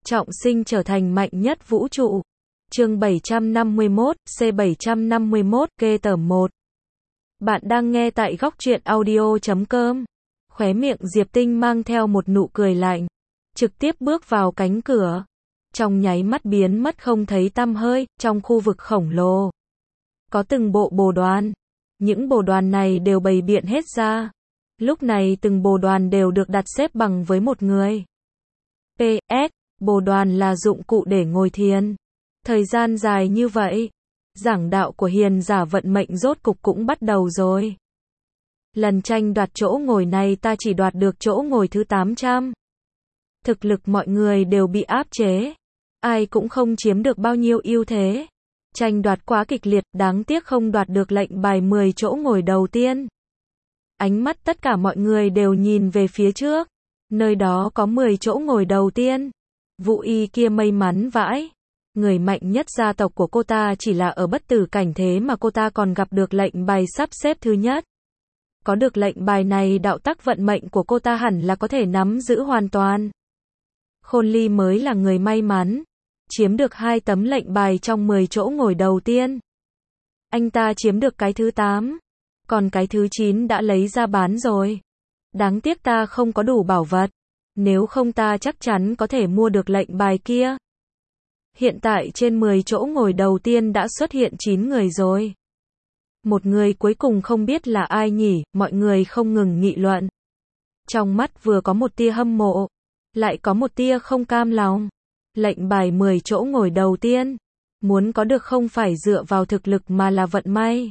trọng sinh trở thành mạnh nhất vũ trụ. Chương 751, C751, ghê tởm 1. Bạn đang nghe tại góc truyện audio.com. Khóe miệng Diệp Tinh mang theo một nụ cười lạnh, trực tiếp bước vào cánh cửa. Trong nháy mắt biến mất không thấy tăm hơi, trong khu vực khổng lồ. Có từng bộ bồ đoàn. Những bồ đoàn này đều bày biện hết ra. Lúc này từng bồ đoàn đều được đặt xếp bằng với một người. PS, bồ đoàn là dụng cụ để ngồi thiền. Thời gian dài như vậy, giảng đạo của hiền giả vận mệnh rốt cục cũng bắt đầu rồi. Lần tranh đoạt chỗ ngồi này ta chỉ đoạt được chỗ ngồi thứ 800. Thực lực mọi người đều bị áp chế. Ai cũng không chiếm được bao nhiêu ưu thế. Tranh đoạt quá kịch liệt, đáng tiếc không đoạt được lệnh bài 10 chỗ ngồi đầu tiên. Ánh mắt tất cả mọi người đều nhìn về phía trước. Nơi đó có 10 chỗ ngồi đầu tiên. Vũ Y kia may mắn vãi. Người mạnh nhất gia tộc của cô ta chỉ là ở bất tử cảnh, thế mà cô ta còn gặp được lệnh bài sắp xếp thứ nhất. Có được lệnh bài này, đạo tắc vận mệnh của cô ta hẳn là có thể nắm giữ hoàn toàn. Khôn Ly mới là người may mắn, chiếm được 2 tấm lệnh bài trong 10 chỗ ngồi đầu tiên. Anh ta chiếm được cái thứ 8, còn cái thứ 9 đã lấy ra bán rồi. Đáng tiếc ta không có đủ bảo vật, nếu không ta chắc chắn có thể mua được lệnh bài kia. Hiện tại trên 10 chỗ ngồi đầu tiên đã xuất hiện 9 người rồi. Một người cuối cùng không biết là ai nhỉ, mọi người không ngừng nghị luận. Trong mắt vừa có một tia hâm mộ, lại có một tia không cam lòng. Lệnh bài 10 chỗ ngồi đầu tiên, muốn có được không phải dựa vào thực lực mà là vận may.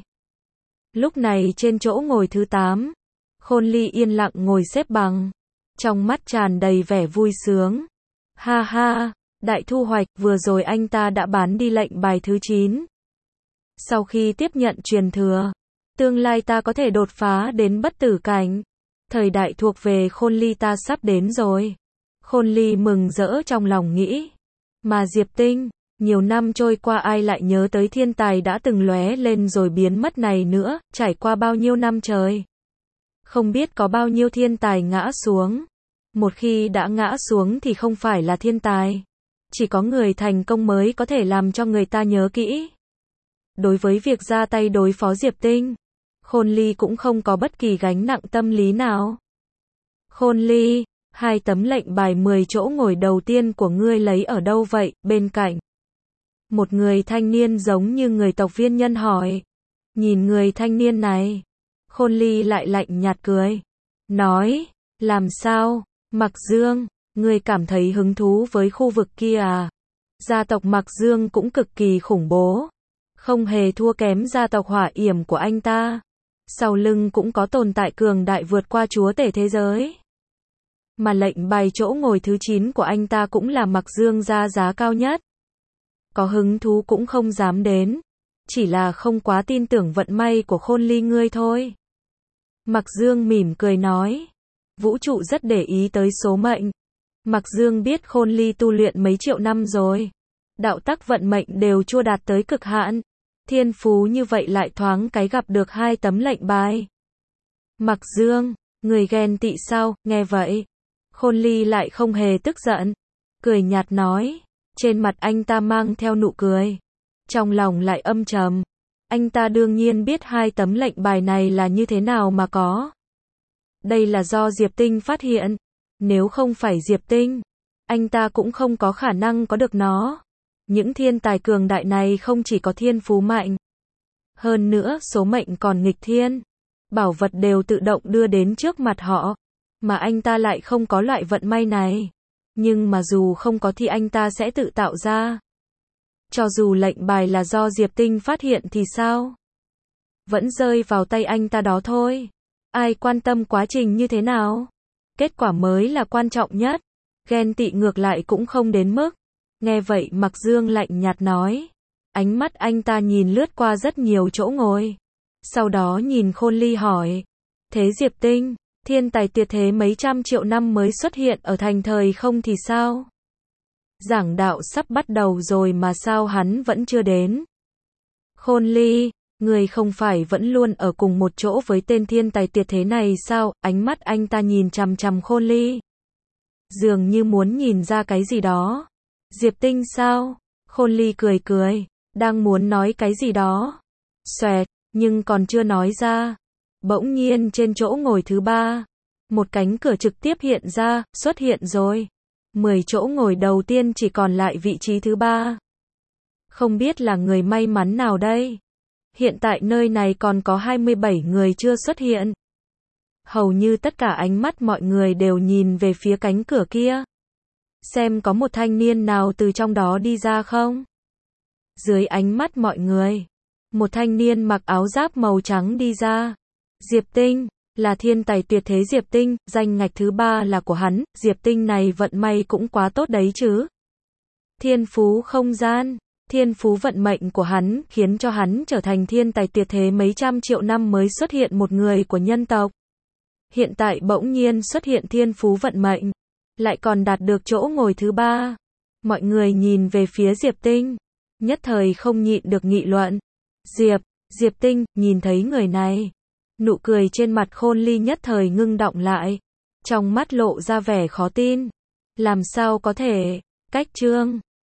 Lúc này trên chỗ ngồi thứ 8, Khôn Ly yên lặng ngồi xếp bằng, trong mắt tràn đầy vẻ vui sướng. Ha ha, đại thu hoạch, vừa rồi anh ta đã bán đi lệnh bài thứ 9. Sau khi tiếp nhận truyền thừa, tương lai ta có thể đột phá đến bất tử cảnh. Thời đại thuộc về Khôn Ly ta sắp đến rồi. Khôn Ly mừng rỡ trong lòng nghĩ. Mà Diệp Tinh, nhiều năm trôi qua ai lại nhớ tới thiên tài đã từng lóe lên rồi biến mất này nữa, trải qua bao nhiêu năm trời. Không biết có bao nhiêu thiên tài ngã xuống. Một khi đã ngã xuống thì không phải là thiên tài. Chỉ có người thành công mới có thể làm cho người ta nhớ kỹ. Đối với việc ra tay đối phó Diệp Tinh, Khôn Ly cũng không có bất kỳ gánh nặng tâm lý nào. Khôn Ly, 2 tấm lệnh bài 10 chỗ ngồi đầu tiên của ngươi lấy ở đâu vậy? Bên cạnh, một người thanh niên giống như người tộc viên nhân hỏi. Nhìn người thanh niên này, Khôn Ly lại lạnh nhạt cười. Nói, làm sao, Mặc Dương, ngươi cảm thấy hứng thú với khu vực kia à? Gia tộc Mặc Dương cũng cực kỳ khủng bố. Không hề thua kém gia tộc Hỏa Yểm của anh ta. Sau lưng cũng có tồn tại cường đại vượt qua chúa tể thế giới. Mà lệnh bài chỗ ngồi thứ 9 của anh ta cũng là Mặc Dương ra giá cao nhất. Có hứng thú cũng không dám đến. Chỉ là không quá tin tưởng vận may của Khôn Ly ngươi thôi. Mặc Dương mỉm cười nói. Vũ trụ rất để ý tới số mệnh. Mặc Dương biết Khôn Ly tu luyện mấy triệu năm rồi. Đạo tắc vận mệnh đều chưa đạt tới cực hạn. Thiên phú như vậy lại thoáng cái gặp được 2 tấm lệnh bài. Mặc Dương, người ghen tị sao? Nghe vậy, Khôn Ly lại không hề tức giận. Cười nhạt nói. Trên mặt anh ta mang theo nụ cười. Trong lòng lại âm trầm. Anh ta đương nhiên biết 2 tấm lệnh bài này là như thế nào mà có. Đây là do Diệp Tinh phát hiện. Nếu không phải Diệp Tinh, anh ta cũng không có khả năng có được nó. Những thiên tài cường đại này không chỉ có thiên phú mạnh, hơn nữa số mệnh còn nghịch thiên. Bảo vật đều tự động đưa đến trước mặt họ. Mà anh ta lại không có loại vận may này. Nhưng mà dù không có thì anh ta sẽ tự tạo ra. Cho dù lệnh bài là do Diệp Tinh phát hiện thì sao? Vẫn rơi vào tay anh ta đó thôi. Ai quan tâm quá trình như thế nào? Kết quả mới là quan trọng nhất. Ghen tị ngược lại cũng không đến mức. Nghe vậy Mặc Dương lạnh nhạt nói. Ánh mắt anh ta nhìn lướt qua rất nhiều chỗ ngồi. Sau đó nhìn Khôn Ly hỏi. Thế Diệp Tinh, thiên tài tuyệt thế mấy trăm triệu năm mới xuất hiện ở thành thời không thì sao? Giảng đạo sắp bắt đầu rồi mà sao hắn vẫn chưa đến? Khôn Ly, người không phải vẫn luôn ở cùng một chỗ với tên thiên tài tuyệt thế này sao? Ánh mắt anh ta nhìn chằm chằm Khôn Ly. Dường như muốn nhìn ra cái gì đó. Diệp Tinh sao? Khôn Ly cười cười, đang muốn nói cái gì đó. Xoẹt, nhưng còn chưa nói ra. Bỗng nhiên trên chỗ ngồi thứ 3, một cánh cửa trực tiếp hiện ra, xuất hiện rồi. 10 chỗ ngồi đầu tiên chỉ còn lại vị trí thứ 3. Không biết là người may mắn nào đây? Hiện tại nơi này còn có 27 người chưa xuất hiện. Hầu như tất cả ánh mắt mọi người đều nhìn về phía cánh cửa kia. Xem có một thanh niên nào từ trong đó đi ra không? Dưới ánh mắt mọi người, một thanh niên mặc áo giáp màu trắng đi ra. Diệp Tinh, là thiên tài tuyệt thế Diệp Tinh, danh ngạch thứ 3 là của hắn, Diệp Tinh này vận may cũng quá tốt đấy chứ. Thiên phú không gian, thiên phú vận mệnh của hắn khiến cho hắn trở thành thiên tài tuyệt thế mấy trăm triệu năm mới xuất hiện một người của nhân tộc. Hiện tại bỗng nhiên xuất hiện thiên phú vận mệnh, lại còn đạt được chỗ ngồi thứ 3. Mọi người nhìn về phía Diệp Tinh, nhất thời không nhịn được nghị luận. Diệp Tinh, nhìn thấy người này. Nụ cười trên mặt Khôn Ly nhất thời ngưng đọng lại. Trong mắt lộ ra vẻ khó tin. Làm sao có thể? Cách chương